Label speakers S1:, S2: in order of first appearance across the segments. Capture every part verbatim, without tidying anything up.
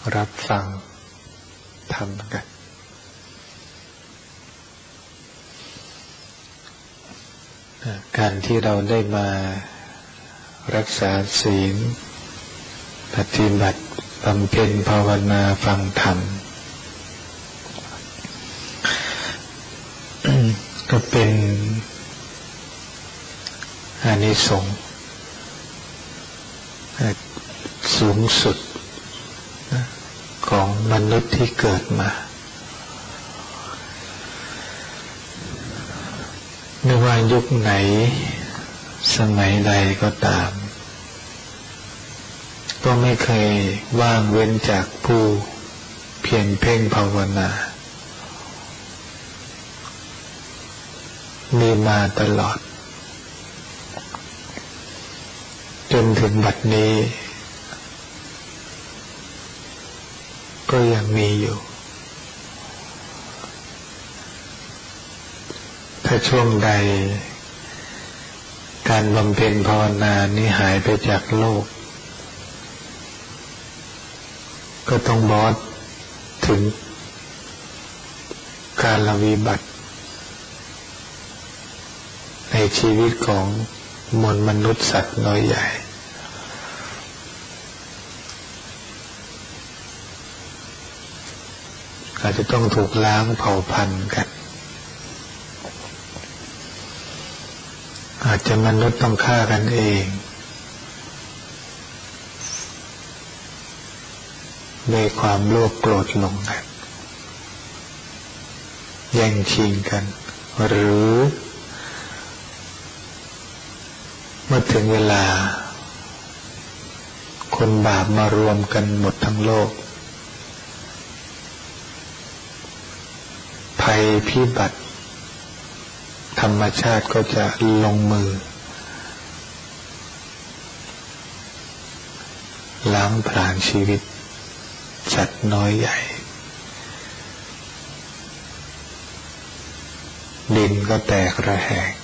S1: รับฟังธรรมกันการที่เราได้มารักษาศีลปฏิบัติบำเพ็ญภาวนาฟังธรรมก็เป็นอานิสงส์สูงสุดของมนุษย์ที่เกิดมาไม่ว่ายุคไหนสมัยใดก็ตามก็ไม่เคยว่างเว้นจากผู้เพียรเพ่งภาวนามีมาตลอดจนถึงบัดนี้ก็ยังมีอยู่ถ้าช่วงใดการบำเพ็ญภาวนานี้หายไปจากโลกก็ต้องบอสถึงการละวิบัติในชีวิตของมวลมนุษย์สัตว์น้อยใหญ่อาจจะต้องถูกล้างเผ่าพันธุ์กันอาจจะมนุษย์ต้องฆ่ากันเองด้วยความโลภโกรธหลงกันแย่งชิงกันหรือเมื่อถึงเวลาคนบาปมารวมกันหมดทั้งโลกภัยพิบัติธรรมชาติก็จะลงมือล้างผลาญชีวิตสัตว์น้อยใหญ่ดินก็แตกระแหง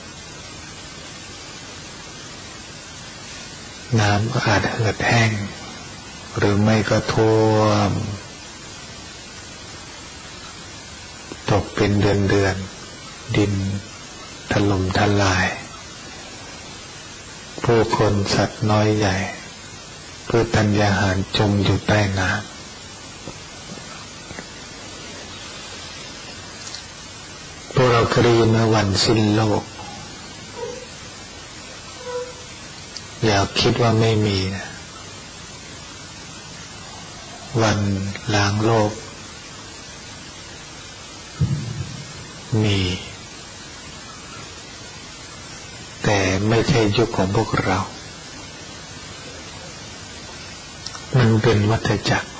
S1: น้ำก็อาจเหือดแห้งหรือไม่ก็ท่วมตกเป็นเดือนเดือนดินถล่มทลายผู้คนสัตว์น้อยใหญ่เพื่อธัญญาหารจมอยู่ใต้น้ำพวกเราเคยได้ยินว่าวันสิ้นโลกอย่าคิดว่าไม่มีนะวันล้างโลกมีแต่ไม่ใช่ยุคของพวกเรามันเป็นวัฏจักร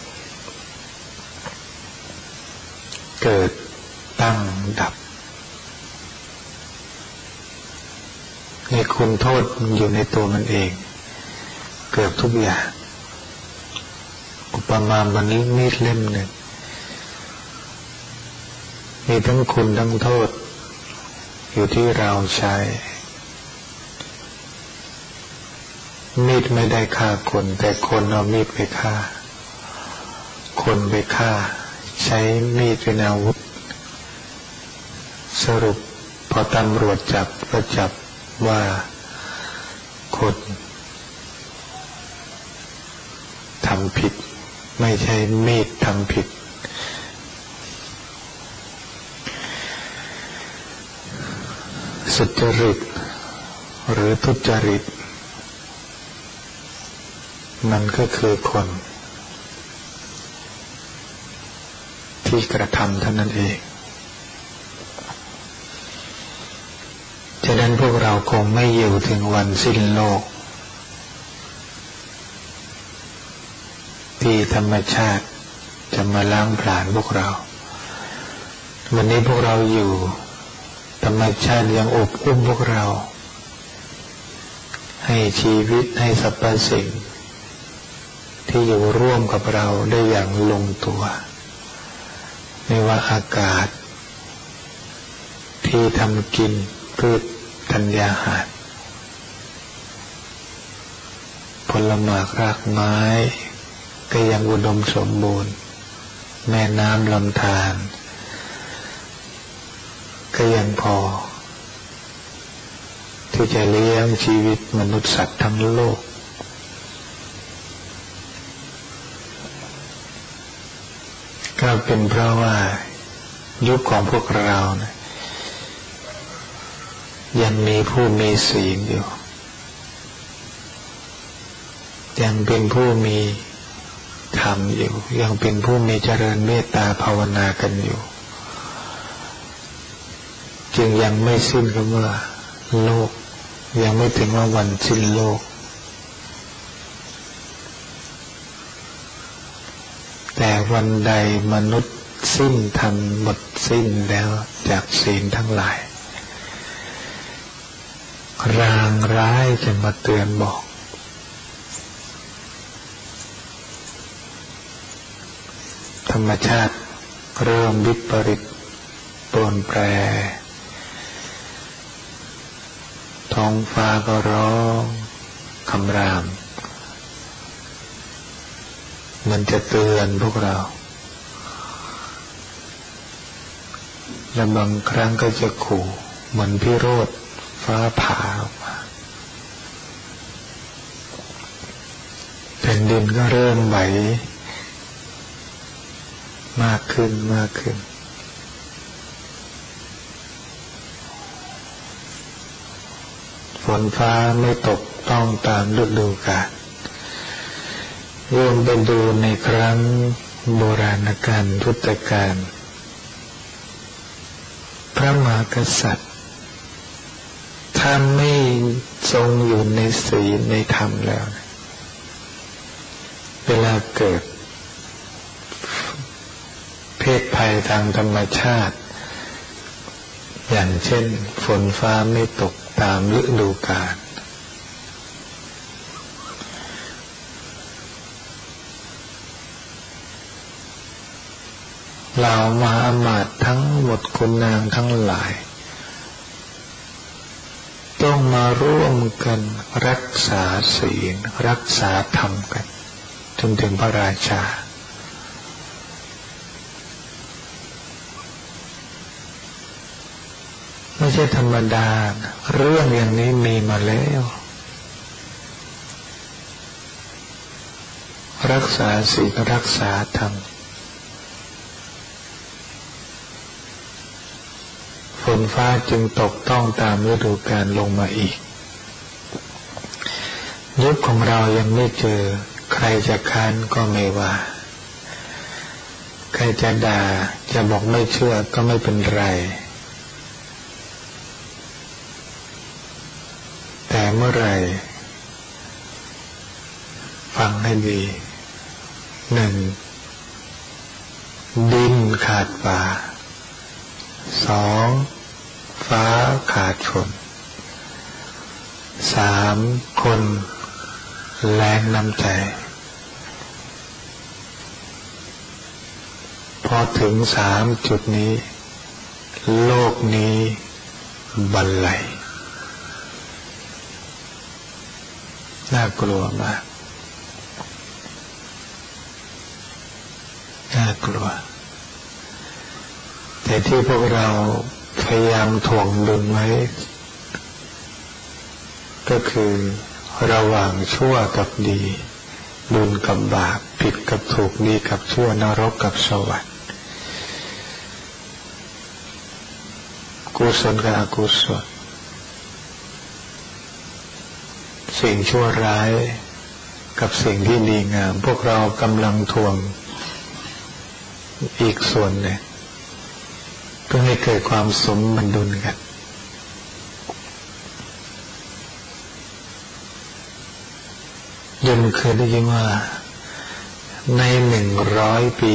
S1: เกิดตั้งดับในคุณโทษอยู่ในตัวมันเองเกือบทุกอย่างอุปมามันนี้มีดเล่มหนึ่งมีทั้งคุณทั้งโทษอยู่ที่เราใช้มีดไม่ได้ฆ่าคนแต่คนเอามีดไปฆ่าคนไปฆ่าใช้มีดเป็นอาวุธสรุปพอตำรวจจับก็จับว่าคนทำผิดไม่ใช่มีดทำผิดสุจริตหรือทุจริตมันก็คือคนที่กระทำเท่านั้นเองฉะนั้นพวกเราคงไม่อยู่ถึงวันสิ้นโลกที่ธรรมชาติจะมาล้างผลาญพวกเราวันนี้พวกเราอยู่ธรรมชาติยังอบอุ้มพวกเราให้ชีวิตให้สรรพสิ่งที่อยู่ร่วมกับเราได้อย่างลงตัวไม่ว่าอากาศที่ทำกินพืชธัญญาหาร ผลหมากรากไม้กก็ยังอุดมสมบูรณ์แม่น้ำลำธารก็ยังพอที่จะเลี้ยงชีวิตมนุษย์สัตว์ทั้งโลกก็เป็นเพราะว่ายุคของพวกเรานะยังมีผู้มีศีลอยู่ยังเป็นผู้มีธรรมอยู่ยังเป็นผู้มีเจริญเมตตาภาวนากันอยู่จึงยังไม่สิ้นคำว่าโลกยังไม่ถึงว่าวันสิ้นโลกแต่วันใดมนุษย์สิ้นธรรมหมดสิ้นแล้วจากศีลทั้งหลายรางร้ายจะมาเตือนบอกธรรมชาติเริ่มวิปริตเปลี่ยนแปรท้องฟ้าก็ร้องคำรามมันจะเตือนพวกเราและบางครั้งก็จะขู่เหมือนพิโรธฟ้าผ่าออกมาแผ่นดินก็เริ่มไหวมากขึ้นมากขึ้นฝนฟ้าไม่ตกต้องตามฤดูกาลโยมไปดูในครั้งโบราณกาลพุทธกาลพระมหากษัตริย์ถ้าไม่ทรงอยู่ในศีลในธรรมแล้วเวลาเกิดเพศภัยทางธรรมชาติอย่างเช่นฝนฟ้าไม่ตกตามฤดูกาลเหล่ามหาอมาตย์ทั้งหมดขุนนางทั้งหลายต้องมาร่วมกันรักษาศีลรักษาธรรมกันจนถึงพระราชาไม่ใช่ธรรมดาเรื่องอย่างนี้มีมาแล้วรักษาศีลรักษาธรรมฝนฟ้าจึงตกต้องตามฤดูกาลลงมาอีกยุคของเรายังไม่เจอใครจะค้านก็ไม่ว่าใครจะด่าจะบอกไม่เชื่อก็ไม่เป็นไรแต่เมื่อไรฟังให้ดีหนึ่งดินขาดป่าสองฟ้าขาดฝนสามคนแรงน้ำใจพอถึงสามจุดนี้โลกนี้บันไลน่ากลัวมากน่ากลัวแต่ที่พวกเราพยายามถ่วงดุลไว้ก็คือระหว่างชั่วกับดีบุญกับบาปผิดกับถูกดีกับชั่วนรกกับสวรรค์กุศลกับอกุศลสิ่งชั่วร้ายกับสิ่งที่ดีงามพวกเรากำลังถ่วงอีกส่วนหนึ่งเพื่อให้เกิดความสมดุลกันยมเคยได้ยินว่าในหนึ่งร้อยปี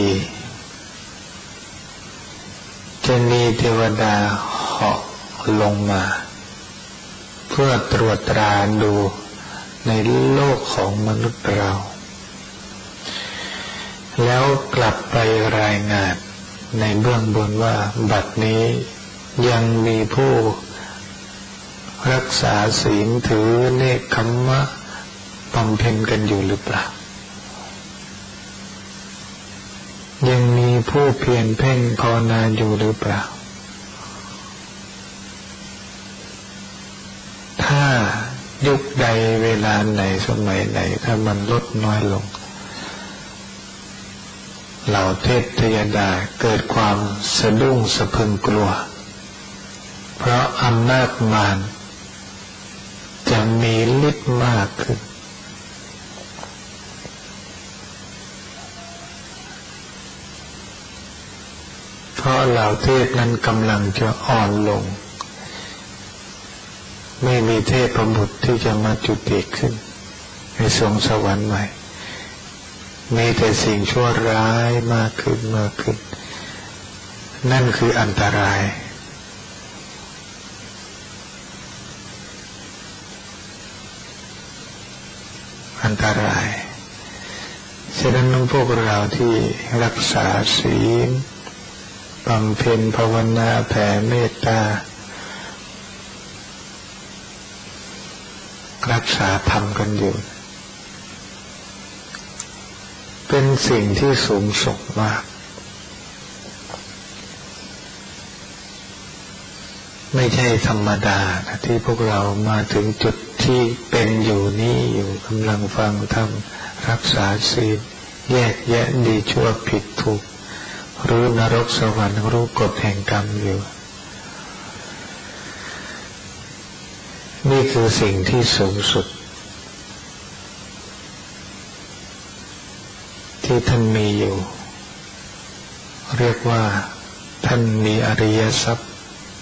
S1: จะมีเทวดาเหาะลงมาเพื่อตรวจตราดูในโลกของมนุษย์เราแล้วกลับไปรายงานในเบื้องบนว่าบัดนี้ยังมีผู้รักษาศีลถือเนกขัมมะบำเพ็ญกันอยู่หรือเปล่ายังมีผู้เพียรเพ่งภาวนาอยู่หรือเปล่าถ้ายุคใดเวลาไหนสมัยไหนถ้ามันลดน้อยลงเหล่าเทพธิดาเกิดความสะดุ้งสะพรึงกลัวเพราะอำนาจมารจะมีฤทธิ์มากขึ้นเพราะเหล่าเทพนั้นกำลังจะอ่อนลงไม่มีเทพประบุตรที่จะมาจุติขึ้นในสวงสวรรค์ใหม่มีแต่สิ่งชั่วร้ายมากขึ้นมากขึ้นนั่นคืออันตรายอันตรายฉะนั้นพวกเราที่รักษาศีลบำเพ็ญภาวนาแผ่เมตตารักษาธรรมกันอยู่เป็นสิ่งที่สูงส่งมากไม่ใช่ธรรมดานะที่พวกเรามาถึงจุดที่เป็นอยู่นี้อยู่กำลังฟังธรรมรักษาศีลแยกแยะดีชั่วผิดถูกรู้นรกสวรรค์รู้กฎแห่งกรรมอยู่นี่คือสิ่งที่สูงสุดที่ท่านมีอยู่เรียกว่าท่านมีอริยทรัพย์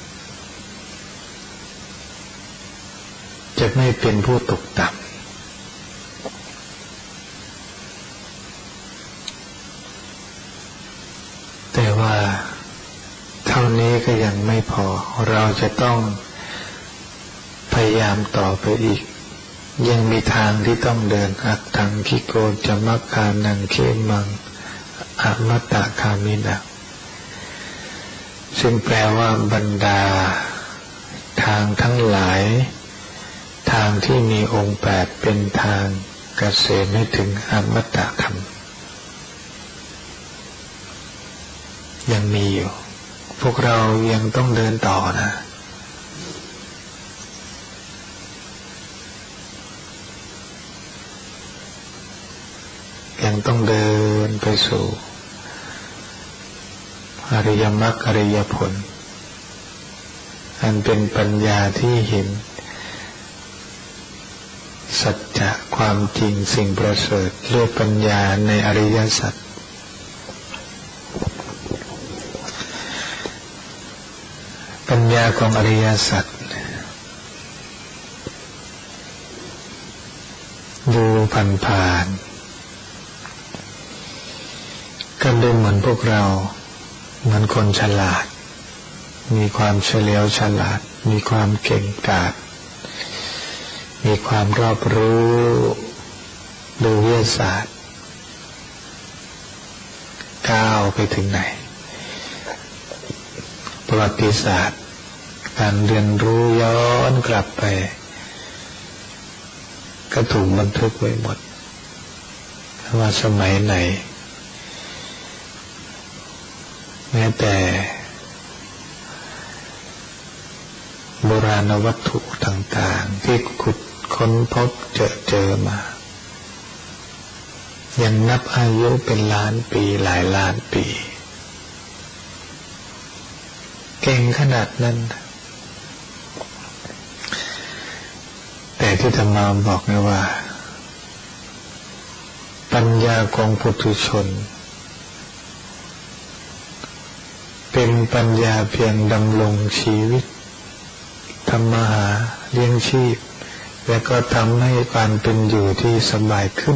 S1: จะไม่เป็นผู้ตกต่ำแต่ว่าเท่านี้ก็ยังไม่พอเราจะต้องพยายามต่อไปอีกยังมีทางที่ต้องเดินอัตถังคิโกจะมัคคานังเขมังอมตะคามินะซึ่งแปลว่าบรรดาทางทั้งหลายทางที่มีองค์แปดเป็นทางเกษมให้ถึงอมตะธรรมยังมีอยู่พวกเรายังต้องเดินต่อนะยังต้องเดินไปสู่อริยมรรคอริยผลอันเป็นปัญญาที่เห็นสัจจะความจริงสิ่งประเสริฐด้วยปัญญาในอริยสัจปัญญาของอริยสัจดูผ่านๆก็ดูเหมือนพวกเราเหมือนคนฉลาดมีความเฉลียวฉลาดมีความเก่งกาจมีความรอบรู้ดูวิทยาศาสตร์ก้าวไปถึงไหนประวัติศาสตร์การเรียนรู้ย้อนกลับไปก็ถูกบันทึกไว้หมดว่าสมัยไหนแม้แต่โบราณวัตถุต่างๆที่ขุดค้นพบเจอเจอมายังนับอายุเป็นล้านปีหลายล้านปีเก่งขนาดนั้นแต่ที่ธรรมาบอกไงว่าปัญญาของปุถุชนเป็นปัญญาเพียงดำรงชีวิตทำมาหาเลี้ยงชีพและก็ทำให้การเป็นอยู่ที่สบายขึ้น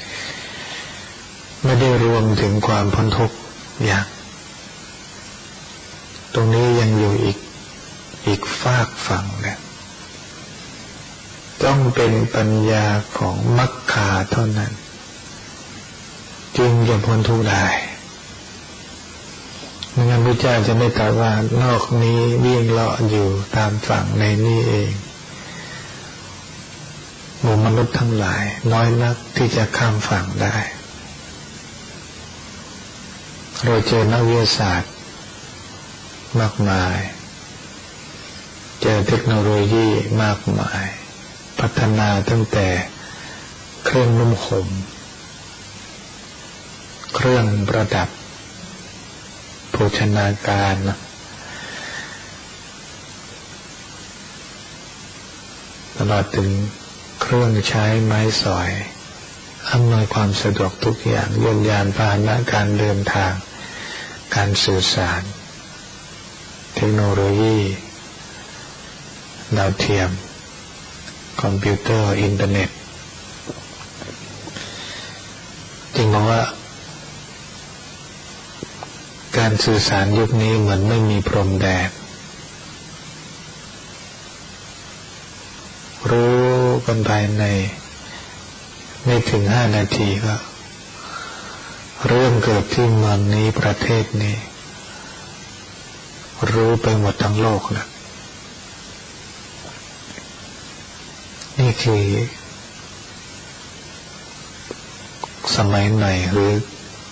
S1: ไม่ได้รวมถึงความพ้นทุกข์อย่างตรงนี้ยังอยู่อีกอีกฝากฝั่งนะต้องเป็นปัญญาของมรรคาเท่านั้นจึงจะพ้นทุกข์ได้ไม่งั้นพระเจ้าจะไม่ตรัสว่านอกนี้วิ่งเลาะอยู่ตามฝั่งในนี้เองหมู่มนุษย์ทั้งหลายน้อยนักที่จะข้ามฝั่งได้เราเจอนักวิทยาศาสตร์มากมายเจอเทคโนโลยีมากมายพัฒนาตั้งแต่เครื่องนุ่มห่มเครื่องประดับโภชนาการตลอดถึงเครื่องใช้ไม้สอยอำนวยความสะดวกทุกอย่างยนต์ยานพาหนะการเดินทางการสื่อสารเทคโนโลยีดาวเทียมคอมพิวเตอร์อินเทอร์เน็ตจึงบอกว่าการสื่อสารยุคนี้เหมือนไม่มีพรมแดนรู้กันภายในไม่ถึงห้านาทีก็เรื่องเกิดที่เมืองนี้ประเทศนี้รู้ไปหมดทั้งโลกแล้วนี่คือสมัยใหม่หรือ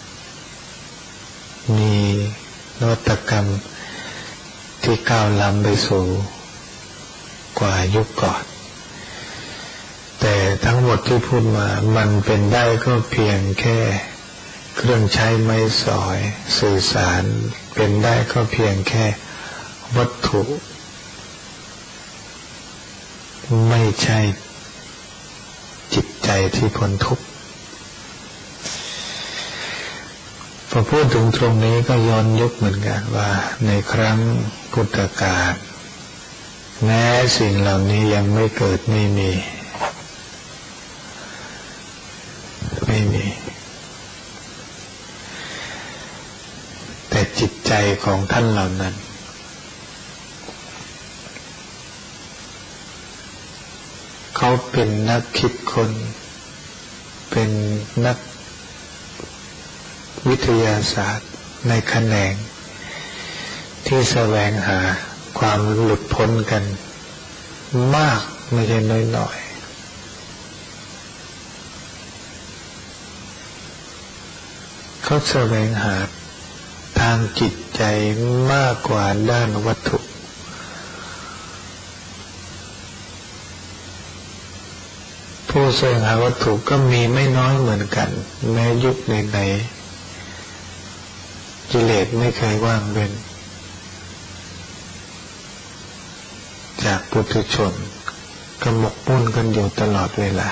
S1: มีนวัตกรรมที่ก้าวล้ำไปสู่กว่ายุคก่อนแต่ทั้งหมดที่พูดมามันเป็นได้ก็เพียงแค่เครื่องใช้ไม้สอยสื่อสารเป็นได้ก็เพียงแค่วัตถุไม่ใช่จิตใจที่พ้นทุกข์พอพูดถึงตรงนี้ก็ย้อนยุคเหมือนกันว่าในครั้งพุทธกาลแม้สิ่งเหล่านี้ยังไม่เกิดไม่มีไม่มีแต่จิตใจของท่านเหล่านั้นเขาเป็นนักคิดคนเป็นนักวิทยาศาสตร์ในแขนงที่แสวงหาความหลุดพ้นกันมากไม่ใช่น้อยๆเขาแสวงหาทางจิตใจมากกว่าด้านวัตถุผู้แสวงหาวัตถุก็มีไม่น้อยเหมือนกันแม้ยุคไหนๆกิเลสไม่เคยว่างเว้นจากปุถุชนก็หมกมุ่นกันอยู่ตลอดเวลา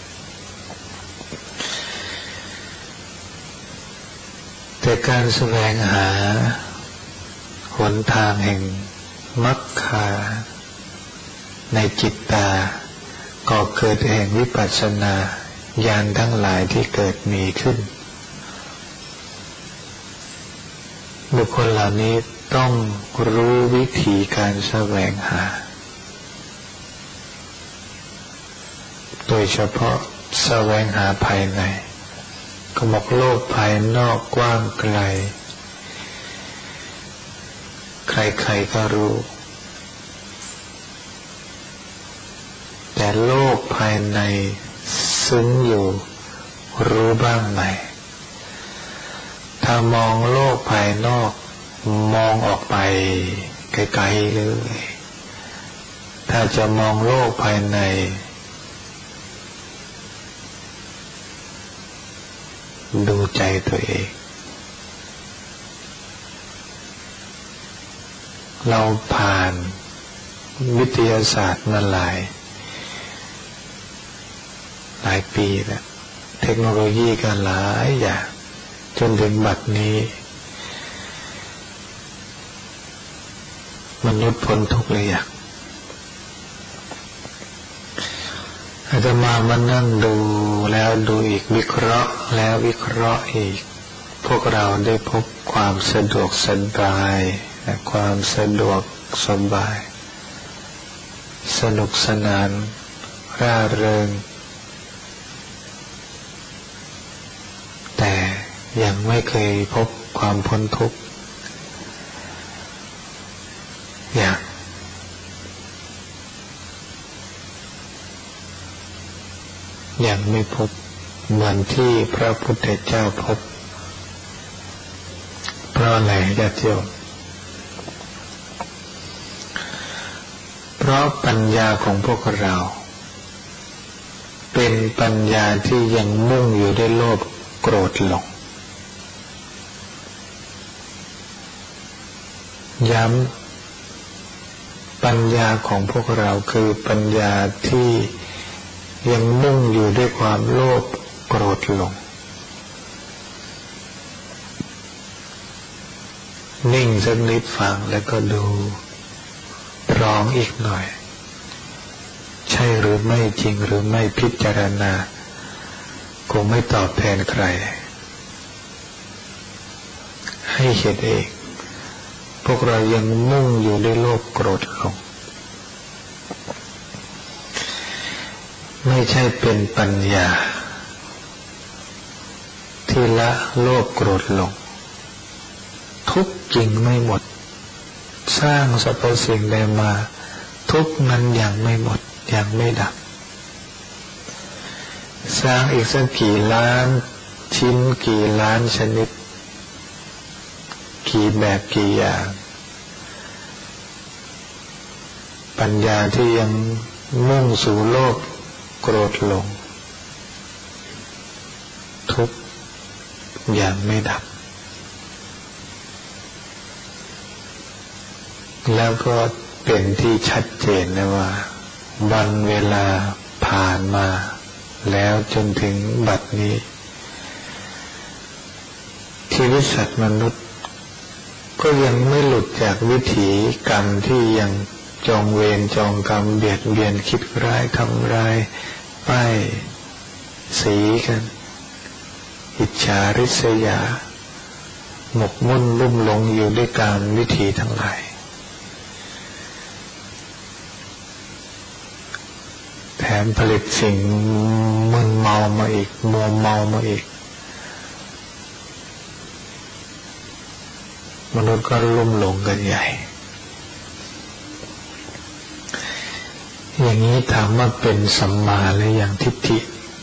S1: แต่การแสวงหาหนทางแห่งมรรคาในจิตตาก็เกิดแห่งวิปัสสนาญาณทั้งหลายที่เกิดมีขึ้นบุคคลเหล่านี้ต้องรู้วิธีการแสวงหาโดยเฉพาะแสวงหาภายในก็บอกโลกภายนอกกว้างไกลใครๆก็รู้แต่โลกภายในซึ้งอยู่รู้บ้างไหมถ้ามองโลกภายนอกมองออกไปไกลๆเลยถ้าจะมองโลกภายในดูใจตัวเองเราผ่านวิทยาศาสตร์มาหลายหลายปีแล้วเทคโนโลยีก็หลายอย่างจนถึงบัดนี้มนุษย์พ้นทุกข์หรือยังอาจจะมามานั่งดูแล้วดูอีกวิเคราะห์แล้ววิเคราะห์อีกพวกเราได้พบความสะดวกสบายและความสะดวกสบายสนุกสนานร่าเริงแต่ยังไม่เคยพบความพ้นทุกข์อย่างยังไม่พบเหมือนที่พระพุทธเจ้าพบราะอะไรญาติโยมเพราะปัญญาของพวกเราเป็นปัญญาที่ยังมุ่งอยู่ด้วยโลภโกรธหลงย้ำปัญญาของพวกเราคือปัญญาที่ยังมุ่งอยู่ด้วยความโลภโกรธหลงนิ่งสักนิดฟังแล้วก็ดูร้องอีกหน่อยใช่หรือไม่จริงหรือไม่พิจารณาคงไม่ตอบแทนใครให้เห็นเองพวกเรายังมุ่งอยู่ด้วยโลภโกรธหลงไม่ใช่เป็นปัญญาที่ละโลภโกรธหลงทุกข์จริงไม่หมดสร้างสรรพสิ่งใดมาทุกข์นั้นยังไม่หมดยังไม่ดับสร้างอีกสักกี่ล้านชิ้นกี่ล้านชนิดกี่แบบกี่อย่างปัญญาที่ยังมุ่งสู่โลภโกรธหลงทุกข์ยังไม่ดับแล้วก็เป็นที่ชัดเจนนะว่าวันเวลาผ่านมาแล้วจนถึงบัดนี้ชีวิตสัตว์มนุษย์ก็ยังไม่หลุดจากวิถีกรรมที่ยังจองเวรจองกรรมเบียดเบียนคิดร้ายทำร้ายป้ายสีกันอิจฉาริษยาหมกมุ่นลุ่มหลงอยู่ด้วยการวิถีทั้งหลายแถมผลิตสิ่งมึนเมามาอีกมัวเมามาอีกมนุษย์ก็ลุ่มหลงกันใหญ่อย่างนี้ถามว่าเป็นสัมมาหรือยังทิฏฐิ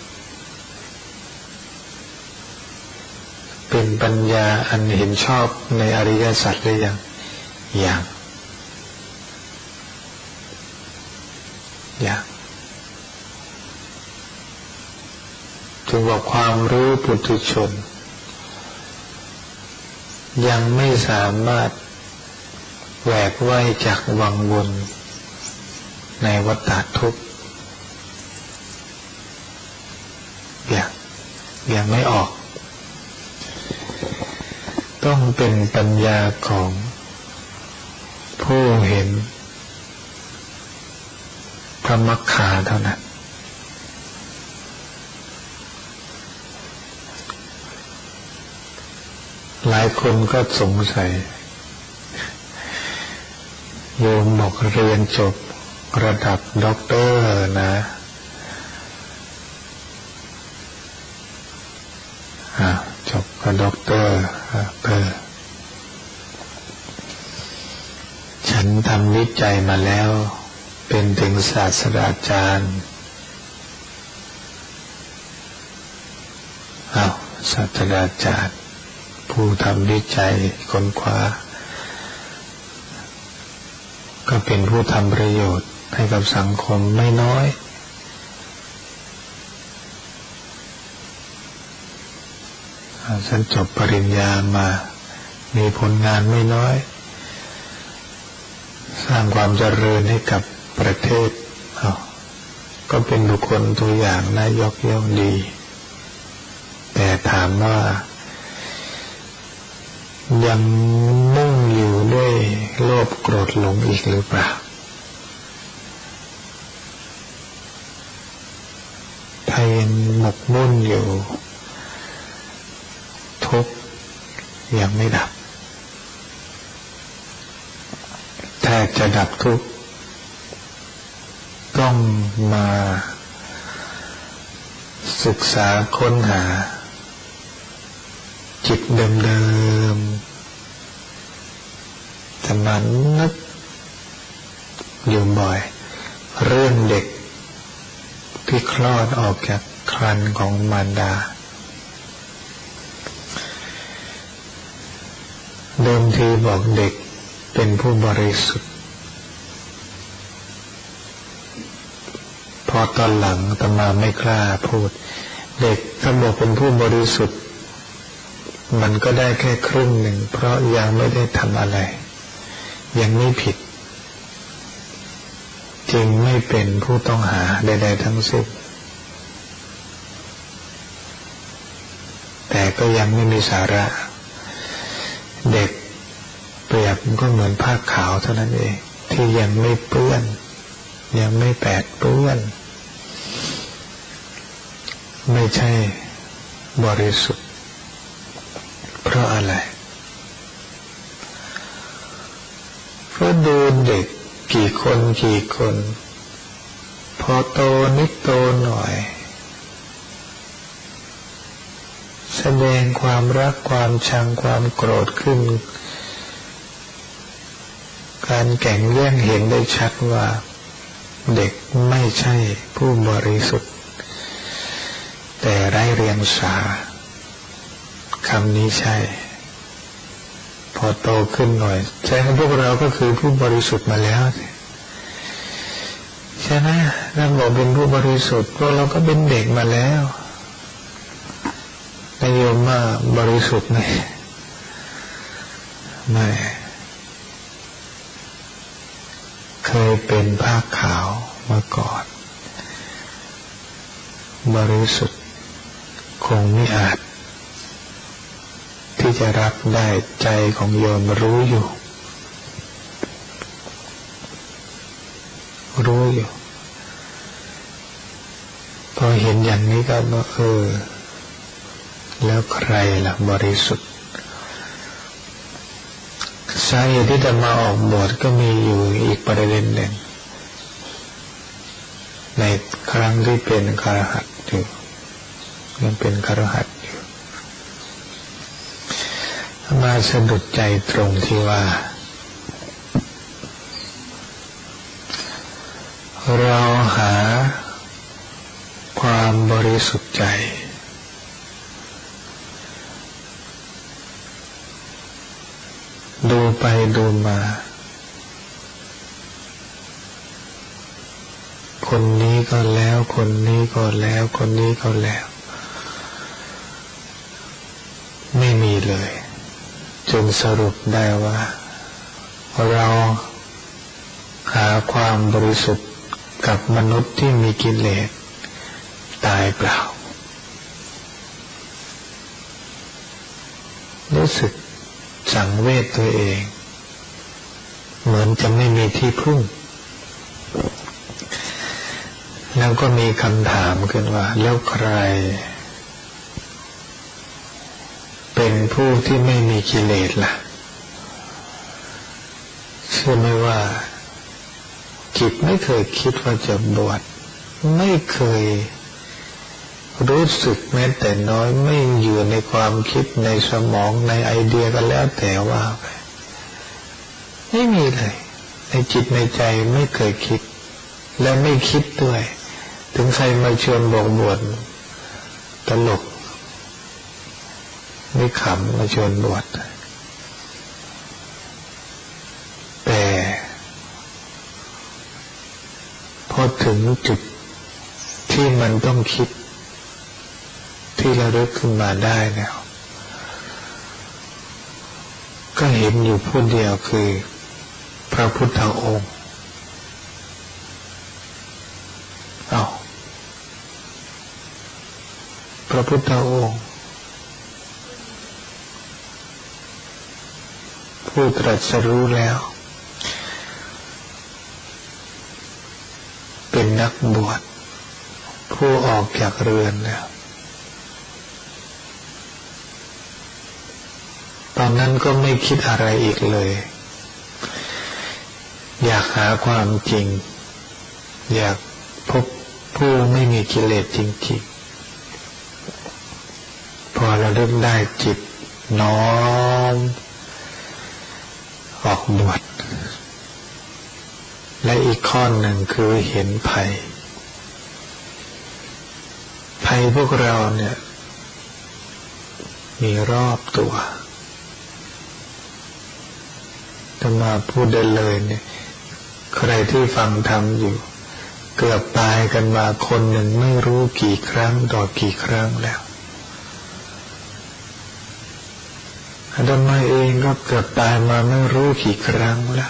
S1: เป็นปัญญาอันเห็นชอบในอริยสัจหรือยังยังยังจึงว่าความรู้ปุถุชนยังไม่สามารถแหวกว่ายจากวังวนในวัฏทุกข์ยังยังไม่ออกต้องเป็นปัญญาของผู้เห็นพระมรรคเท่านั้นหลายคนก็สงสัยโยมบอกเรียนจบระดับด็อกเตอร์นะอ่ะจบกับด็อกเตอร์เออฉันทำวิจัยมาแล้วเป็นถึงศาสตราจารย์อ้าวศาสตราจารย์ผู้ทำวิจัยค้นคว้าก็เป็นผู้ทำประโยชน์ให้กับสังคมไม่น้อยฉันจบปริญญามามีผลงานไม่น้อยสร้างความเจริญให้กับประเทศก็เป็นบุคคลตัวอย่างน่ายกย่องดีแต่ถามว่ายังมุ่งอยู่ด้วยโลภโกรธหลงอีกหรือเปล่าถ้ายังหมกมุ่นอยู่ทุกข์ยังไม่ดับถ้าจะดับทุกข์ต้องมาศึกษาค้นหาจิตเดิมๆแต่มันนึกอยู่บ่อยเรื่องเด็กที่คลอดออกจากครรภ์ของมารดาเดิมทีบอกเด็กเป็นผู้บริสุทธิ์พอตอนหลังอาตมาไม่กล้าพูดเด็กถ้าบอกเป็นผู้บริสุทธิ์มันก็ได้แค่ครึ่งหนึ่งเพราะยังไม่ได้ทำอะไรยังไม่ผิดจึงไม่เป็นผู้ต้องหาใดๆทั้งสิ้นแต่ก็ยังไม่มีสาระเด็กเปรียบก็เหมือนผ้าขาวเท่านั้นเองที่ยังไม่เปื้อนยังไม่แปดเปื้อนไม่ใช่บริสุทธิ์เพราะอะไรเพราะดูเด็กกี่คนกี่คนพอโตนิดโตหน่อยแสดงความรักความชังความโกรธขึ้นการแข่งแย่งเห็นได้ชัดว่าเด็กไม่ใช่ผู้บริสุทธิ์แต่ไร้เรียงสาคำนี้ใช่พอโตขึ้นหน่อยใจของพวกเราก็คือผู้บริสุทธิ์มาแล้วใช่ไหมเราบอกเป็นผู้บริสุทธิ์พวกเราก็เป็นเด็กมาแล้วนายโยมว่าบริสุทธิ์ไหมไม่เคยเป็นผ้าขาวมาก่อนบริสุทธิ์คงไม่อาจที่จะรับได้ใจของโยมรู้อยู่รู้อยู่พอเห็นอย่างนี้ก็ว่าเออแล้วใครล่ะบริสุทธิ์สาเหตุที่จะมาออกบวชก็มีอยู่อีกประเด็นหนึ่งในครั้งที่เป็นคฤหัสถ์อยู่ยังเป็นคฤหัสถ์อยู่มาสะดุดใจตรงที่ว่าเราหาความบริสุทธิ์ใจดูไปดูมาคนนี้ก็แล้วคนนี้ก็แล้วคนนี้ก็แล้วไม่มีเลยจนสรุปได้ว่าเราหาความบริสุทธิ์กับมนุษย์ที่มีกิเลสตายเปล่ารู้สึกสังเวชตัวเองเหมือนจะไม่มีที่พึ่งแล้วก็มีคำถามขึ้นว่าแล้วใครเป็นผู้ที่ไม่มีกิเลสล่ะเชื่อไหมว่าจิตไม่เคยคิดว่าจะบวชไม่เคยรู้สึกแม้แต่น้อยไม่อยู่ในความคิดในสมองในไอเดียก็แล้วแต่ว่าไม่มีเลยในจิตในใจไม่เคยคิดและไม่คิดด้วยถึงใครมาชวนบอกบวชตลกไม่ขำมาชวนบวชแต่พอถึงจุดที่มันต้องคิดที่ระลึกขึ้นมาได้แล้วก็เห็นอยู่ผู้เดียวคือพระพุทธองค์เอาพระพุทธองค์ผู้ตรัสรู้แล้วเป็นนักบวชผู้ออกจากเรือนแล้วตอนนั้นก็ไม่คิดอะไรอีกเลยอยากหาความจริงอยากพบผู้ไม่มีกิเลสจริงๆพอเราเริ่มได้จิตน้อมออกบวชและอีกข้อหนึ่งคือเห็นภัยภัยพวกเราเนี่ยมีรอบตัวจะมาพูดได้เลยเนี่ยใครที่ฟังธรรมอยู่เกือบตายกันมาคนหนึ่งไม่รู้กี่ครั้งต่อกี่ครั้งแล้วอาตมาเองก็เกือบตายมาไม่รู้กี่ครั้งแล้ว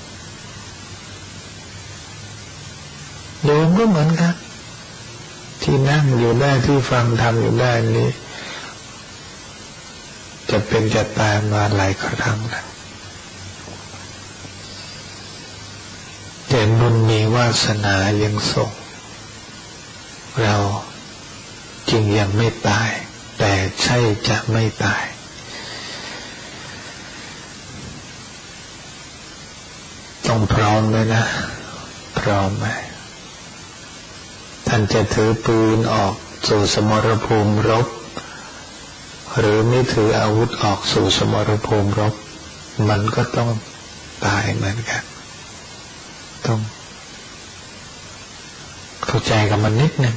S1: โยมก็เหมือนกันที่นั่งอยู่ได้ที่ฟังธรรมอยู่ได้นี้จะเป็นจะตายมาหลายครั้งแล้วแต่บุญมีวาสนายังส่งเราจึงยังไม่ตายแต่ใช่จะไม่ตายต้องพร้อมเลยนะพร้อมไหมท่านจะถือปืนออกสู่สมรภูมิรบหรือไม่ถืออาวุธออกสู่สมรภูมิรบมันก็ต้องตายเหมือนกันต้องเข้าใจกับมันนิดหนึ่ง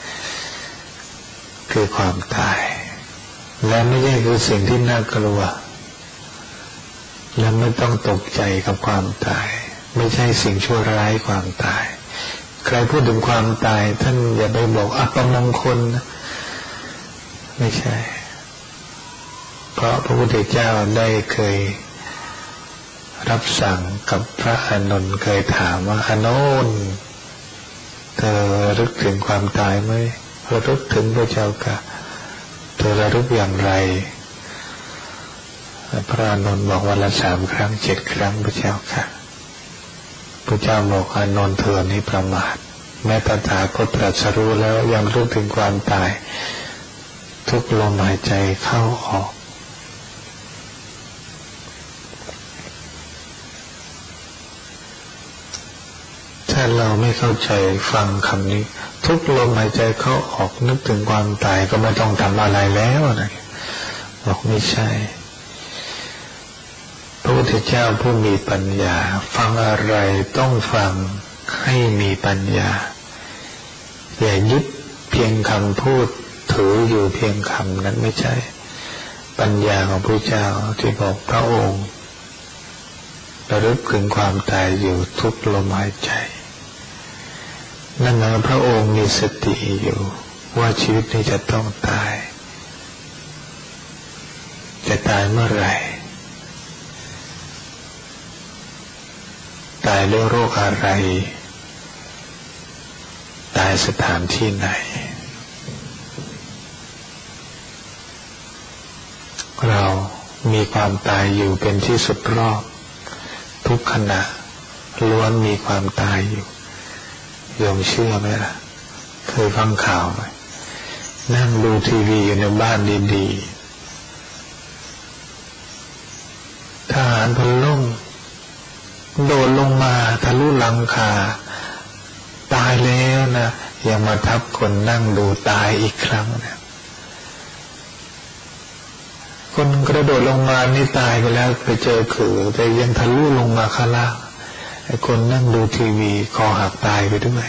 S1: คือความตายและไม่ใช่คือสิ่งที่น่ากลัวและไม่ต้องตกใจกับความตายไม่ใช่สิ่งชั่วร้ายความตายใครพูดถึงความตายท่านอย่าไปบอกอัปมงคลไม่ใช่เพราะพระพุทธเจ้าได้เคยรับสั่งกับพระอานนท์เคยถามว่าอานนท์เธอระลึกถึงความตายไหมระลึกถึงพระเจ้าค่ะเธอระลึกอย่างไรพระอานนท์บอกวันละสามครั้งเจ็ดครั้งพระเจ้าค่ะพระเจ้าบอกอานนท์เธอนี้ประมาทแม้ตถาคตตรัสรู้แล้วยังระลึกถึงความตายทุกลมหายใจเข้าออกถ้าเราไม่เข้าใจฟังคำนี้ทุกลมหายใจเข้าออกนึกถึงความตายก็ไม่ต้องทำอะไรแล้วนะบอกไม่ใช่พระพุทธเจ้าผู้มีปัญญาฟังอะไรต้องฟังให้มีปัญญาอย่ายึดเพียงคำพูดถืออยู่เพียงคำนั้นไม่ใช่ปัญญาของพระเจ้าที่บอกพระองค์ระลึกถึงความตายอยู่ทุกลมหายใจนั่นหมายพระองค์มีสติอยู่ว่าชีวิตนี้จะต้องตายจะตายเมื่อไหร่ตายด้วยโรคอะไรตายสถานที่ไหนเรามีความตายอยู่เป็นที่สุดรอบทุกขณะล้วนมีความตายอยู่โยมเชื่อไหมล่ะเคยฟังข่าวไหมนั่งดูทีวีอยู่ในบ้านดีๆทหารพลล่มโดดลงมาทะลุหลังคาตายแล้วนะยังมาทับคนนั่งดูตายอีกครั้งนะคนกระโดดลงมานี่ตายไปแล้วไปเจอขือแต่ยังทะลุลงมาข้างล่างไอ้คนนั่งดูทีวีคอหักตายไปด้วย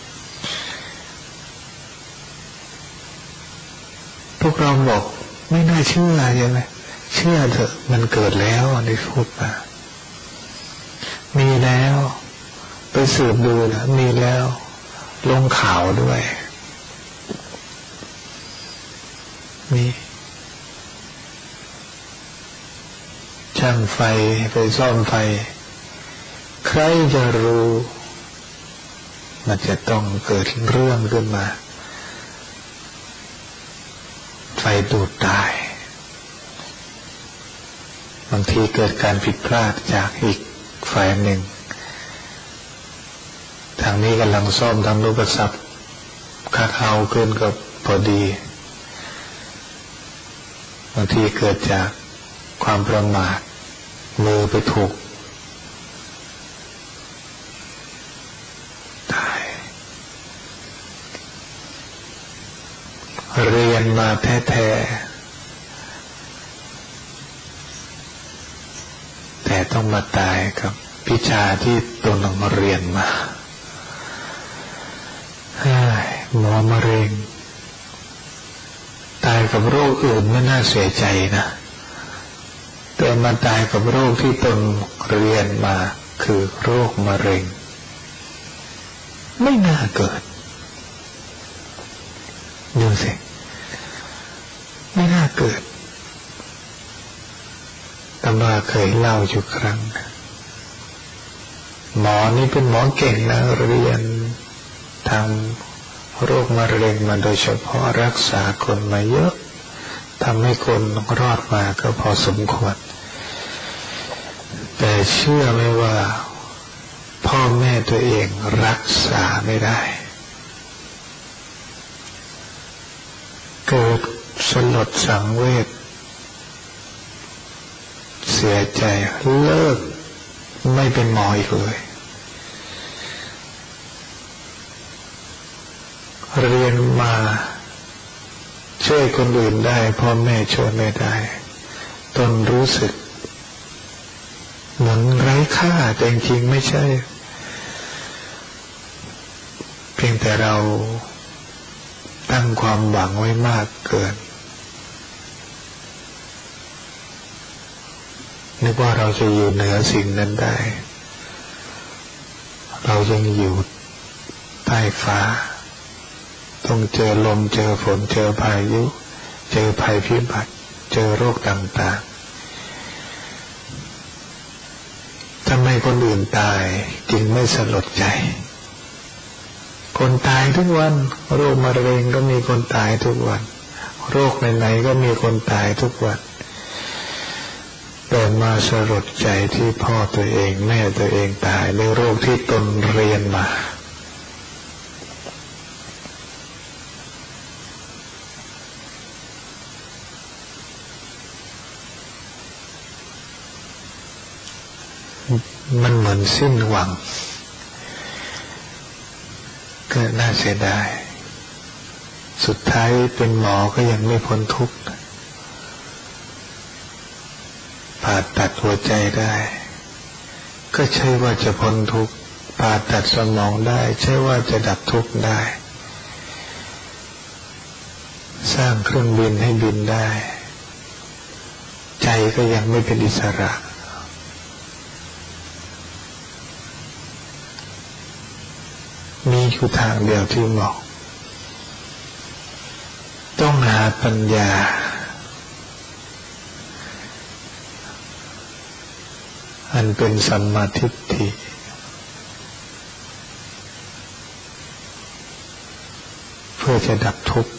S1: พวกเราบอกไม่น่าเชื่อใช่ไหมเชื่อเถอะมันเกิดแล้วได้พูดมามีแล้วไปสืบดูแล้วมีแล้วลงข่าวด้วยมีช่างไฟไปซ่อมไฟใครจะรู้มันจะต้องเกิดเรื่องขึ้นมาไฟดูดตายบางทีเกิดการผิดพลาดจากอีกฝ่ายหนึ่งทางนี้กำลังซ่อมทางโน้นก็สับคักเอาขึ้นก็พอดีบางทีเกิดจากความประมาทมือไปถูกตายเรียนมาแท้ๆแต่ต้องมาตายกับวิชาที่ตนเราเรียนมาหมอมะเร็งตายกับโรคอื่นไม่น่าเสียใจนะแต่มาตายกับโรคที่ตนเรียนมาคือโรคมะเร็งไม่น่าเกิดดูสิไม่น่าเกิดตำราเคยเล่าอยู่ครั้งหมอนี่เป็นหมอเก่งนะเรียนทางโรคมะเร็งมาโดยเฉพาะรักษาคนมาเยอะทำให้คนรอดมาก็พอสมควรแต่เชื่อไหมว่าพ่อแม่ตัวเองรักษาไม่ได้เกิดสลดสังเวชเสียใจเลิกไม่เป็นหมออีกเลยเรียนมาช่วยคนอื่นได้พ่อแม่ช่วยไม่ได้ตนรู้สึกเหมือนไร้ค่าแต่จริงๆไม่ใช่เพียงแต่เราตั้งความหวังไว้มากเกินนึกว่าเราจะอยู่เหนือสิ่งนั้นได้เรายังอยู่ใต้ฟ้าต้องเจอลมเจอฝนเจอพายุเจอภัยพิบัติเจอโรคต่างๆทำไมคนอื่นตายจึงไม่สลดใจคนตายทุกวันโรคมะเร็งก็มีคนตายทุกวันโรคไหนๆก็มีคนตายทุกวันแต่มาสลดใจที่พ่อตัวเองแม่ตัวเองตายในโรคที่ตนเรียนมามันเหมือนสิ้นหวังก็น่าเสียดายสุดท้ายเป็นหมอก็ยังไม่พ้นทุกข์ผ่าตัดหัวใจได้ก็ใช่ว่าจะพ้นทุกข์ผ่าตัดสมองได้ใช่ว่าจะดับทุกข์ได้สร้างเครื่องบินให้บินได้ใจก็ยังไม่เป็นอิสระมีอยู่ทางเดียวที่เหมาะต้องหาปัญญาอันเป็นสัมมาทิฏฐิเพื่อจะดับทุกข์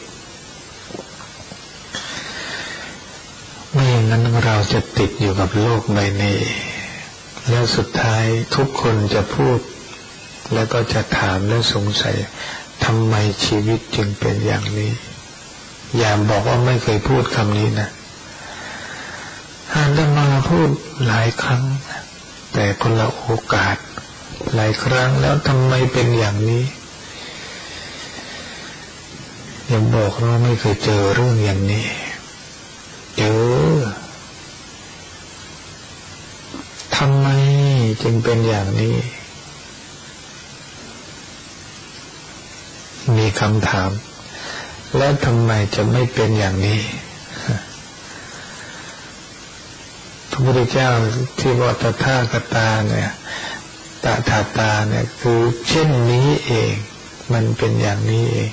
S1: ไม่อย่างนั้นเราจะติดอยู่กับโลกใบนี้แล้วสุดท้ายทุกคนจะพูดแล้วก็จะถามและสงสัยทำไมชีวิตจึงเป็นอย่างนี้อย่าบอกว่าไม่เคยพูดคำนี้นะอาตมาพูดหลายครั้งแต่คนละโอกาสหลายครั้งแล้วทำไมเป็นอย่างนี้อย่าบอกว่าไม่เคยเจอเรื่องอย่างนี้เจอทำไมจึงเป็นอย่างนี้มีคำถามแล้วทำไมจะไม่เป็นอย่างนี้พระพุทธเจ้าที่ว่าตถาคตาเนี่ยตถาตาเนี่ยคือเช่นนี้เองมันเป็นอย่างนี้เอง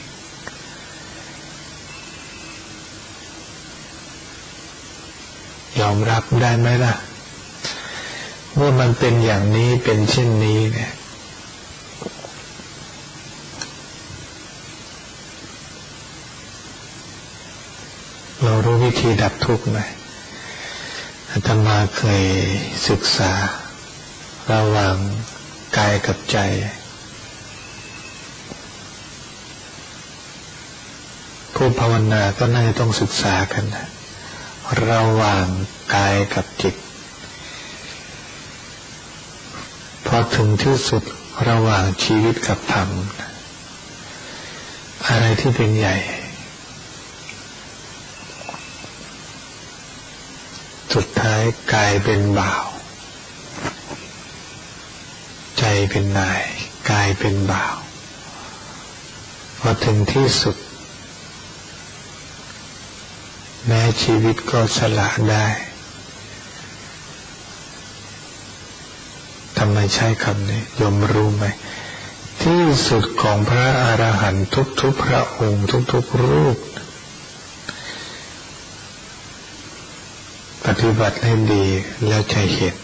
S1: ยอมรับได้ไหมล่ะเมื่อมันเป็นอย่างนี้เป็นเช่นนี้เนี่ยเรารู้วิธีดับทุกข์ไหมอาตมาเคยศึกษาระหว่างกายกับใจผู้ภาวนาก็น่าจะต้องศึกษากันนะระหว่างกายกับจิตพอถึงที่สุดระหว่างชีวิตกับธรรมอะไรที่เป็นใหญ่สุดท้ายกายเป็นบ่าวใจเป็นนายกายเป็นบ่าวพอถึงที่สุดแม้ชีวิตก็สละได้ทำไมใช้คำนี้โยมรู้ไหมที่สุดของพระอรหันต์ทุกๆพระองค์ทุกๆรูปปฏิบัติให้ดีแล้วจะเห็น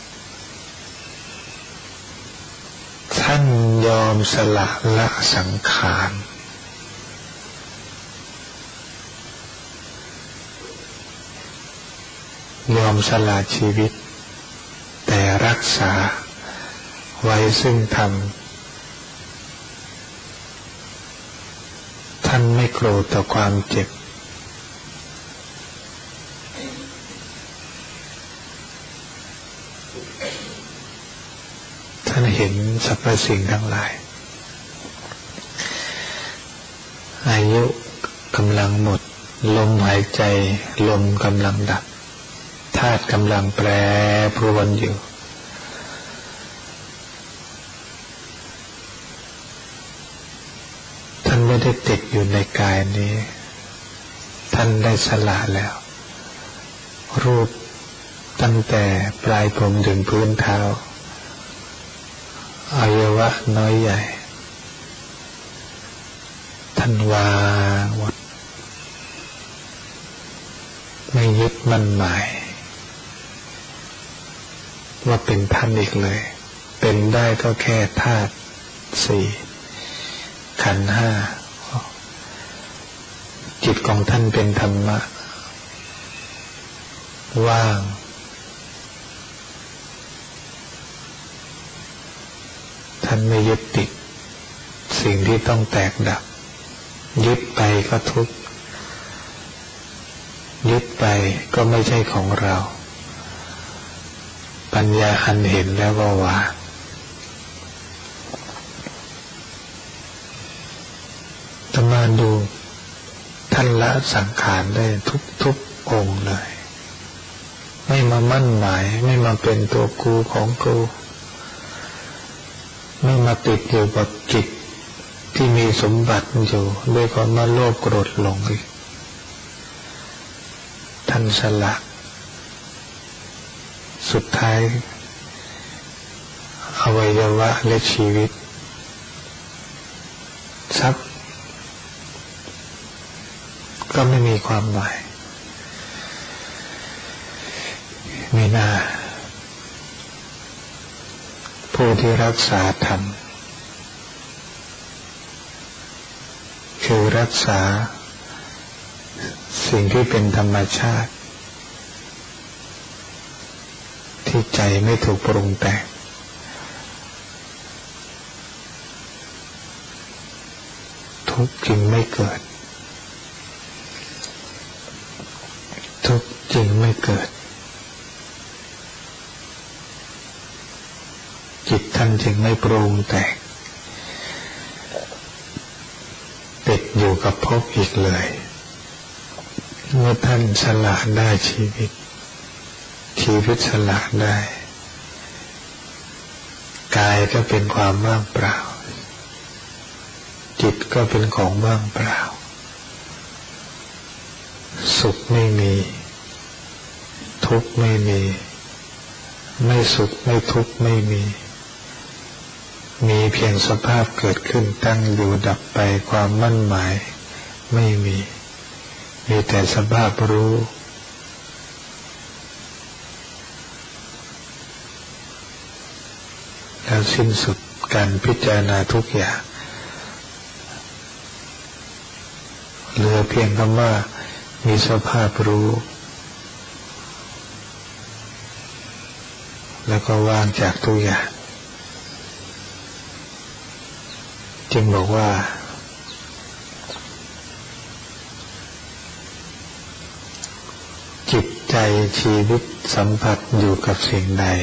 S1: ท่านยอมสละละสังขารยอมสละชีวิตแต่รักษาไว้ซึ่งธรรมท่านไม่โกรธต่อความเจ็บท่านเห็นสรรพสิ่งทั้งหลายอายุกำลังหมดลมหายใจลมกำลังดับธาตุกำลังแปรปรวนอยู่ท่านไม่ได้ติดอยู่ในกายนี้ท่านได้สละแล้วรูปตั้งแต่ปลายผมถึงพื้นเท้าอวัยวะน้อยใหญ่ท่านวางหมดไม่ยึดมั่นหมายว่าเป็นท่านอีกเลยเป็นได้ก็แค่ธาตุสี่ขันธ์ห้าจิตของท่านเป็นธรรมะว่างท่านไม่ยึดติดสิ่งที่ต้องแตกดับยึดไปก็ทุกข์ยึดไปก็ไม่ใช่ของเราปัญญาอันเห็นแล้วก็วางจะมาดูท่านละสังขารได้ทุกๆองค์เลยไม่มามั่นหมายไม่มาเป็นตัวกูของกูไม่มาติดอยู่กับจิตที่มีสมบัติอยู่ด้วยความมาโลภโกรธหลงอีกท่านสละสุดท้ายอวัยวะและชีวิตทรัพย์ก็ไม่มีความหมายไม่น่าผู้ที่รักษาธรรมคือรักษาสิ่งที่เป็นธรรมชาติที่ใจไม่ถูกปรุงแต่งทุกข์จึงไม่เกิดทุกข์จึงไม่เกิดจิตท่านจึงไม่ปรุงแต่งติดอยู่กับภพอีกเลยเมื่อท่านสละได้ชีวิตชีวิตสละได้กายก็เป็นความว่างเปล่าจิตก็เป็นของว่างเปล่าสุขไม่มีทุกข์ไม่มีไม่สุขไม่ทุกข์ไม่มีมีเพียงสภาพเกิดขึ้นตั้งอยู่ดับไปความมั่นหมายไม่มีมีแต่สภาพรู้แล้วสิ้นสุดการพิจารณาทุกอย่างเหลือเพียงคำว่ามีสภาพรู้แล้วก็ว่างจากทุกอย่างจึงบอกว่าจิตใจชีวิตสัมผัสอยู่กับสิ่งใด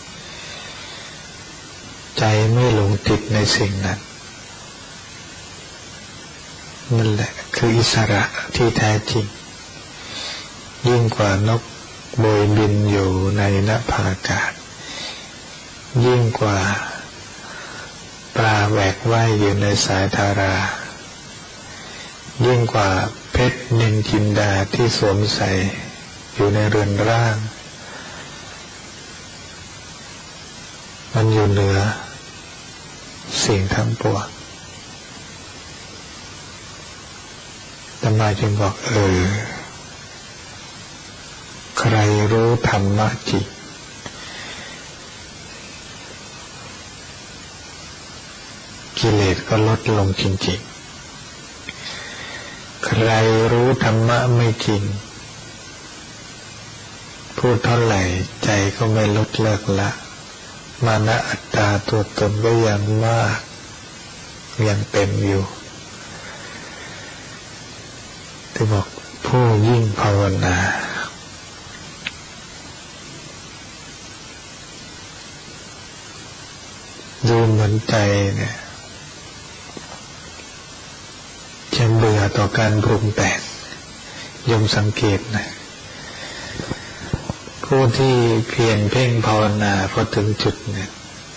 S1: ใจไม่หลงติดในสิ่งนั้นนั่นแหละคืออิสระที่แท้จริงยิ่งกว่านกโบยบินอยู่ในนภาอากาศยิ่งกว่าปลาแหวกว่ายอยู่ในสายธารายิ่งกว่าเพชรนินจินดาที่สวมใส่อยู่ในเรือนร่างมันอยู่เหนือสิ่งทั้งปวงอาตมาจึงบอกเออใครรู้ธรรมะจริงกิเลสก็ลดลงจริงๆใครรู้ธรรมะไม่จริงพูดเท่าไหร่ใจก็ไม่ลดเลิกละมานะอัตตาตัวตนก็ยังมากยังเต็มอยู่ที่บอกผู้ยิ่งภาวนาดูเหมือนใจเนี่ยจะเบื่อต่อการปรุงแต่งยมสังเกตนะผู้ที่เพียรเพ่งภาวนาพอถึงจุดเนี่ย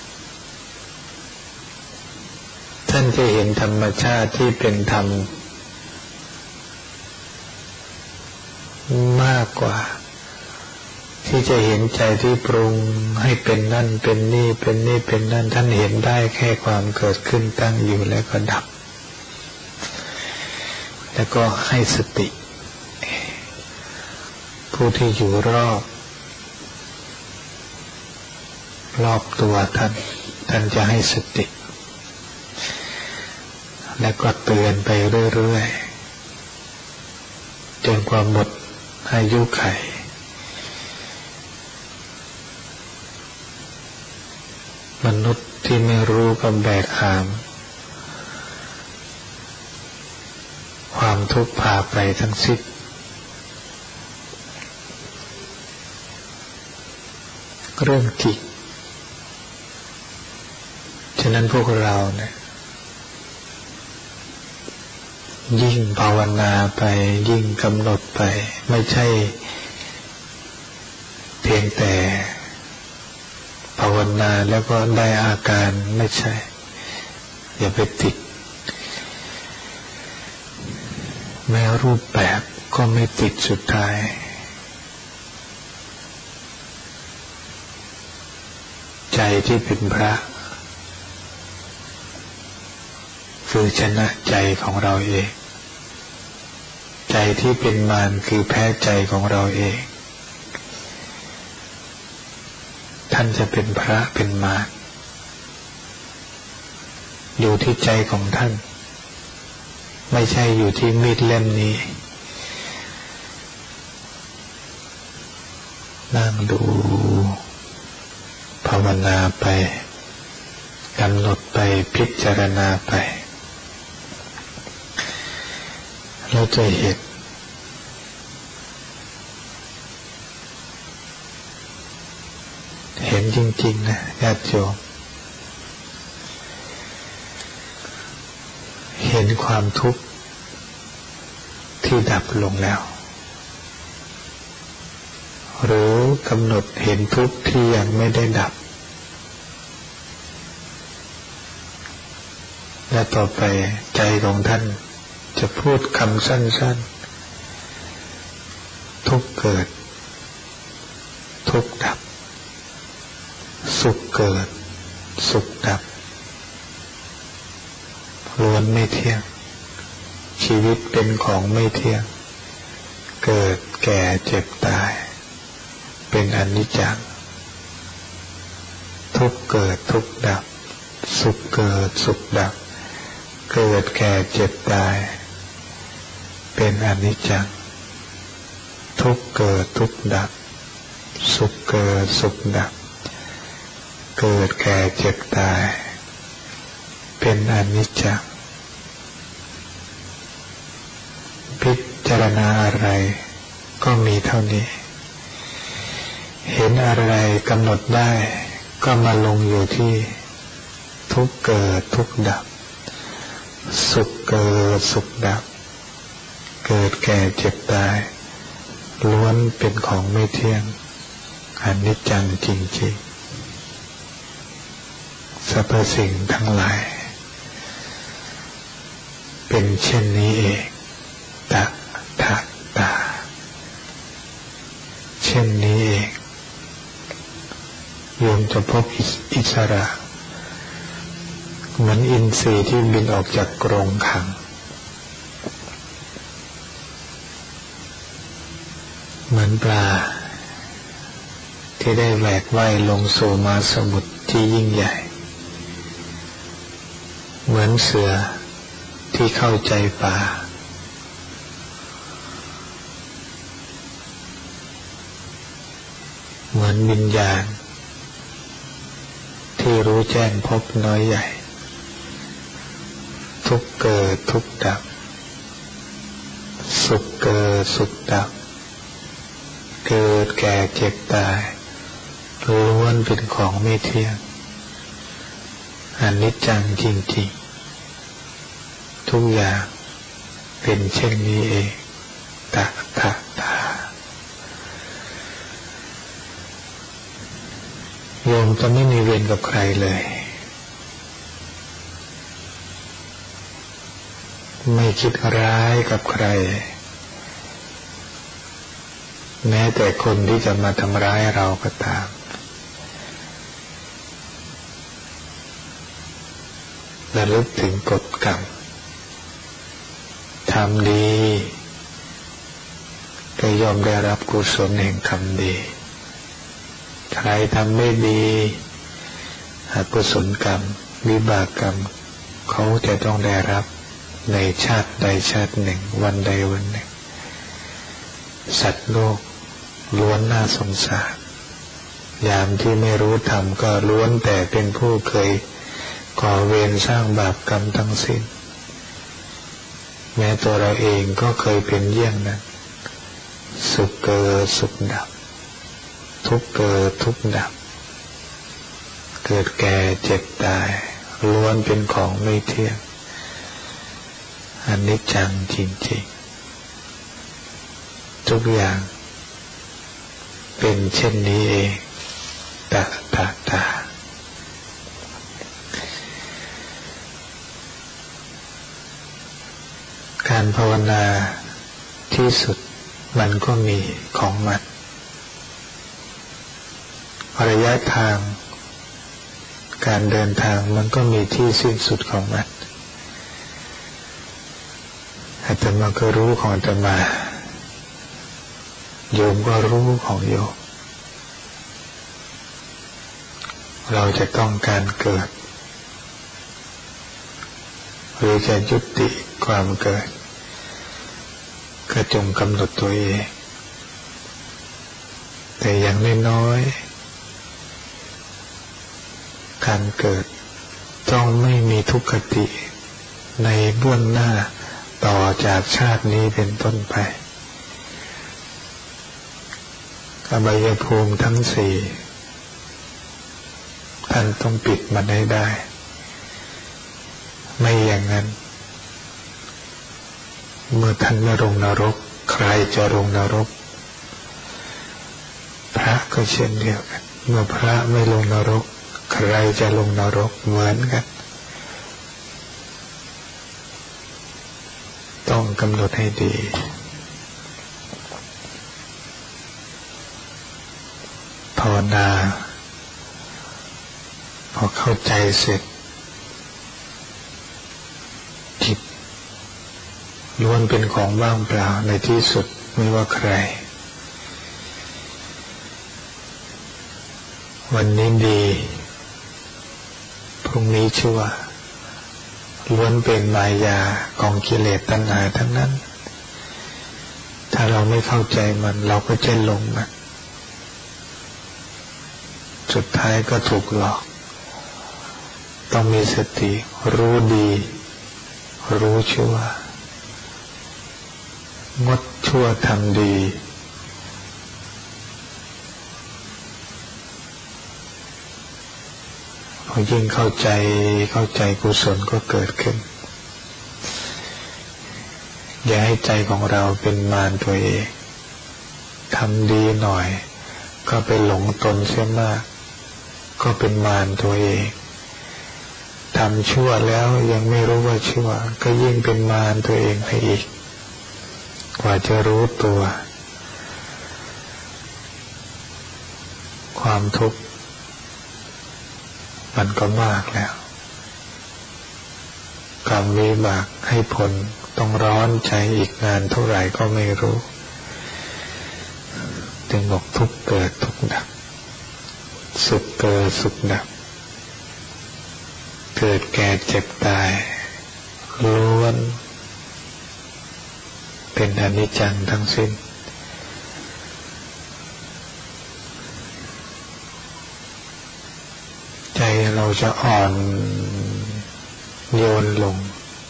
S1: ท่านจะเห็นธรรมชาติที่เป็นธรรมมากกว่าที่จะเห็นใจที่ปรุงให้เป็นนั่นเป็นนี่เป็นนี่เป็นนั่นท่านเห็นได้แค่ความเกิดขึ้นตั้งอยู่แล้วก็ดับแล้วก็ให้สติผู้ที่อยู่รอบรอบตัวท่านท่านจะให้สติแล้วก็เตือนไปเรื่อยๆจนกว่าหมดอายุไขมนุษย์ที่ไม่รู้ก็แบกหามความทุกข์พาไปทั้งสิ้นเรื่องจริงฉะนั้นพวกเราเนี่ยยิ่งภาวนาไปยิ่งกำหนดไปไม่ใช่เพียงแต่ภาวนาแล้วก็ได้อาการไม่ใช่อย่าไปติดแม้รูปแบบก็ไม่ติดสุดท้ายใจที่เป็นพระคือชนะใจของเราเองใจที่เป็นมารคือแพ้ใจของเราเองท่านจะเป็นพระเป็นมารอยู่ที่ใจของท่านไม่ใช่อยู่ที่มีดเล่มนี้นั่งดูภาวนาไปกำหนดไปพิจารณาไปเราจะเห็นเห็นจริงๆนะญาติโยมเห็นความทุกข์ที่ดับลงแล้วหรือกำหนดเห็นทุกข์ที่ยังไม่ได้ดับและต่อไปใจของท่านจะพูดคำสั้นๆทุกข์เกิดทุกข์ดับสุขเกิดสุขดับล้วนไม่เที่ยงชีวิตเป็นของไม่เที่ยงเกิดแก่เจ็บตายเป็นอนิจจังทุกข์เกิดทุกข์ดับสุขเกิดสุขดับเกิดแก่เจ็บตายเป็นอนิจจังทุกข์เกิดทุกข์ดับสุขเกิดสุขดับเกิดแก่เจ็บตายเป็นอนิจจังพิจารณาอะไรก็มีเท่านี้เห็นอะไรกำหนดได้ก็มาลงอยู่ที่ทุกข์เกิดทุกข์ดับสุขเกิดสุขดับเกิดแก่เจ็บตายล้วนเป็นของไม่เที่ยงอนิจจังจริงๆสรรพสิ่งทั้งหลายเป็นเช่นนี้เองตะทะตาเช่นนี้เองโยมจะพบอิสระเหมือนอินทรีที่บินออกจากกรงขังเหมือนปลาที่ได้แหวกว่ายลงสู่มหาสมุทรที่ยิ่งใหญ่เหมือนเสือที่เข้าใจป่าเหมือนวิญญาณที่รู้แจ้งพบน้อยใหญ่ทุกเกิดทุกดับสุขเกิดสุขดับเกิดแก่เจ็บตายล้วนเป็นของไม่เที่ยงอนิจจังจริงๆทุกอย่างเป็นเช่นนี้เองตะตะตาโยมจะไม่มีเวรกับใครเลยไม่คิดร้ายกับใครแม้แต่คนที่จะมาทำร้ายเราก็ตามระลึกถึงกฎกรรมทำดีก็ย่อมได้รับกุศลแห่งกรรมดีใครทำไม่ดีอกุศลกรรมวิบากกรรมเขาจะต้องได้รับในชาติใดชาติหนึ่งวันใดวันหนึ่งสัตว์โลกล้วนน่าสงสารยามที่ไม่รู้ธรรมก็ล้วนแต่เป็นผู้เคยก่อเวรสร้างบาปกรรมทั้งสิ้นแม้ตัวเราเองก็เคยเป็นเยี่ยงนั้นสุขเกิดสุขดับทุกข์เกิดทุกข์ดับเกิดแก่เจ็บตายล้วนเป็นของไม่เที่ยงอนิจจังจริงๆทุกอย่างเป็นเช่นนี้เองตะตะตาการภาวนาที่สุดมันก็มีของมันระยะทางการเดินทางมันก็มีที่สิ้นสุดของมันอาตมาก็รู้ของอาตมาโยมก็รู้ของโยมเราจะต้องการเกิดหรือจะยุติความเกิดก็จงกำหนดตัวเองแต่อย่างน้อยๆการเกิดต้องไม่มีทุกขติในเบื้องหน้าต่อจากชาตินี้เป็นต้นไปอบายภูมิทั้งสี่ท่านต้องปิดมันให้ได้ไม่อย่างนั้นเมื่อท่านไม่ลงนรกใครจะลงนรกพระก็เช่นเดียวกันเมื่อพระไม่ลงนรกใครจะลงนรกเหมือนกันต้องกำหนดให้ดีภาวนาพอเข้าใจเสร็จจิตล้วนเป็นของว่างเปล่าในที่สุดไม่ว่าใครวันนี้ดีพรุ่งนี้ชั่วล้วนเป็นมายาของกิเลสตัณหาทั้งนั้นถ้าเราไม่เข้าใจมันเราก็จะหลงมันสุดท้ายก็ถูกหลอกต้องมีสติรู้ดีรู้ชั่วงดชั่วทำดีพอยิ่งเข้าใจเข้าใจกุศลก็เกิดขึ้นอย่าให้ใจของเราเป็นมารตัวเองทำดีหน่อยก็ไปหลงตนเสียมากก็เป็นมารตัวเองทำชั่วแล้วยังไม่รู้ว่าชั่วก็ยิ่งเป็นมารตัวเองไปอีกกว่าจะรู้ตัวความทุกข์มันก็มากแล้วกรรมวิบากให้ผลต้องร้อนใจอีกนานเท่าไหร่ก็ไม่รู้จึงบอกทุกข์เกิดทุกข์ดับสุขเกิดสุขดับเกิดแก่เจ็บตายล้วนเป็นอนิจจังทั้งสิ้นใจเราจะอ่อนโยนลง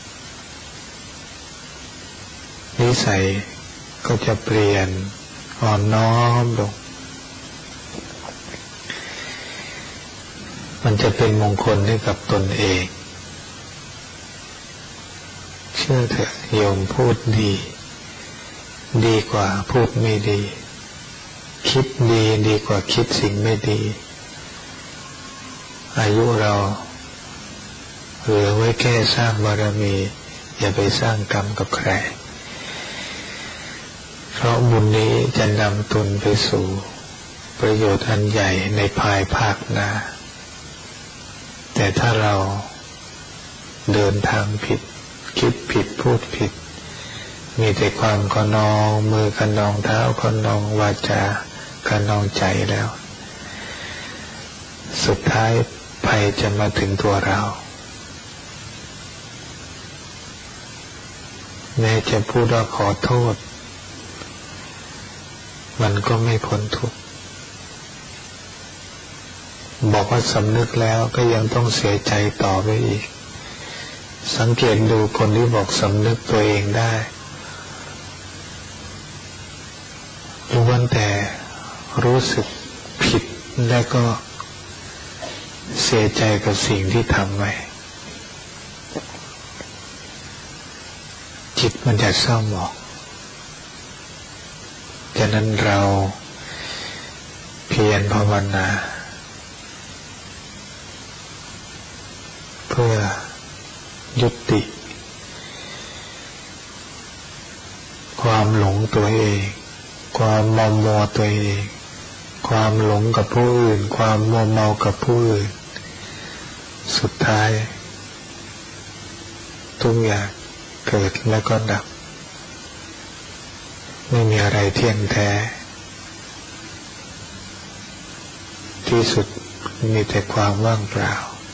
S1: นิสัยก็จะเปลี่ยนอ่อนน้อมลงมันจะเป็นมงคลให้กับตนเองเชื่อเถอะโยมพูดดีดีกว่าพูดไม่ดีคิดดีดีกว่าคิดสิ่งไม่ดีอายุเราเหลือไว้แค่สร้างบารมีอย่าไปสร้างกรรมกับใครเพราะบุญนี้จะนำตนไปสู่ประโยชน์อันใหญ่ในภายภาคหน้าแต่ถ้าเราเดินทางผิดคิดผิดพูดผิดมีแต่ความขนองมือขนองเท้าขนองวาจากนองใจแล้วสุดท้ายภัยจะมาถึงตัวเราแม้จะพูดว่าขอโทษมันก็ไม่พ้นทุกข์บอกว่าสำนึกแล้วก็ยังต้องเสียใจต่อไปอีกสังเกตดูคนที่บอกสำนึกตัวเองได้ล้วนแต่รู้สึกผิดและก็เสียใจกับสิ่งที่ทำไว้จิตมันจะเศร้าหมองฉะนั้นเราเพียรภาวนาเพื่อยุติความหลงตัวเองความเมามัวตัวเองความหลงกับผู้อื่นความมัวเมากับผู้อื่นสุดท้ายทุกอย่างเกิดแล้วก็ดับไม่มีอะไรเที่ยงแท้ที่สุดมีแต่ความว่างเปล่า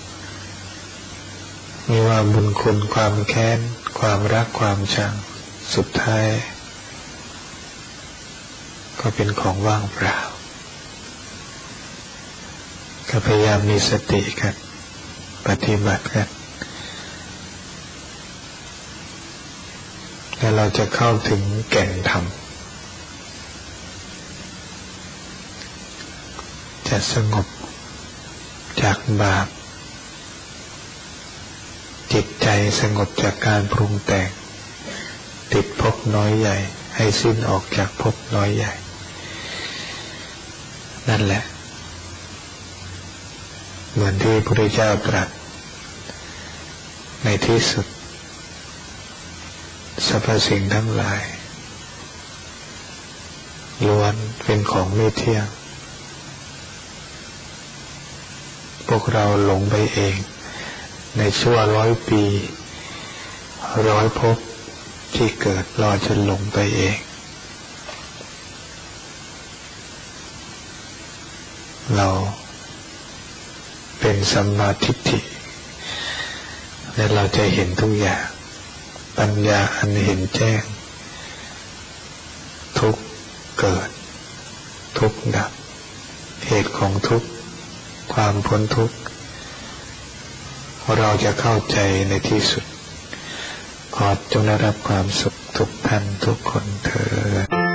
S1: ไม่ว่าบุญคุณความแค้นความรักความชังสุดท้ายก็เป็นของว่างเปล่าก็พยายามมีสติกันปฏิบัติกันแล้วเราจะเข้าถึงแก่นธรรมจะสงบจากบาปจิตใจสงบจากการปรุงแต่งติดภพน้อยใหญ่ให้สิ้นออกจากภพน้อยใหญ่นั่นแหละเหมือนที่พระพุทธเจ้าตรัสในที่สุดสรรพสิ่งทั้งหลายล้วนเป็นของไม่เที่ยงพวกเราหลงไปเองในชั่วร้อยปีร้อยภพที่เกิดเราจะหลงไปเองเราเป็นสัมมาทิฏฐิและเราจะเห็นทุกอย่างปัญญาอันเห็นแจ้งทุกข์เกิดทุกข์ดับเหตุของทุกข์ความพ้นทุกข์เราจะเข้าใจในที่สุดขอจงได้รับความสุขทุกท่านทุกคนเถิด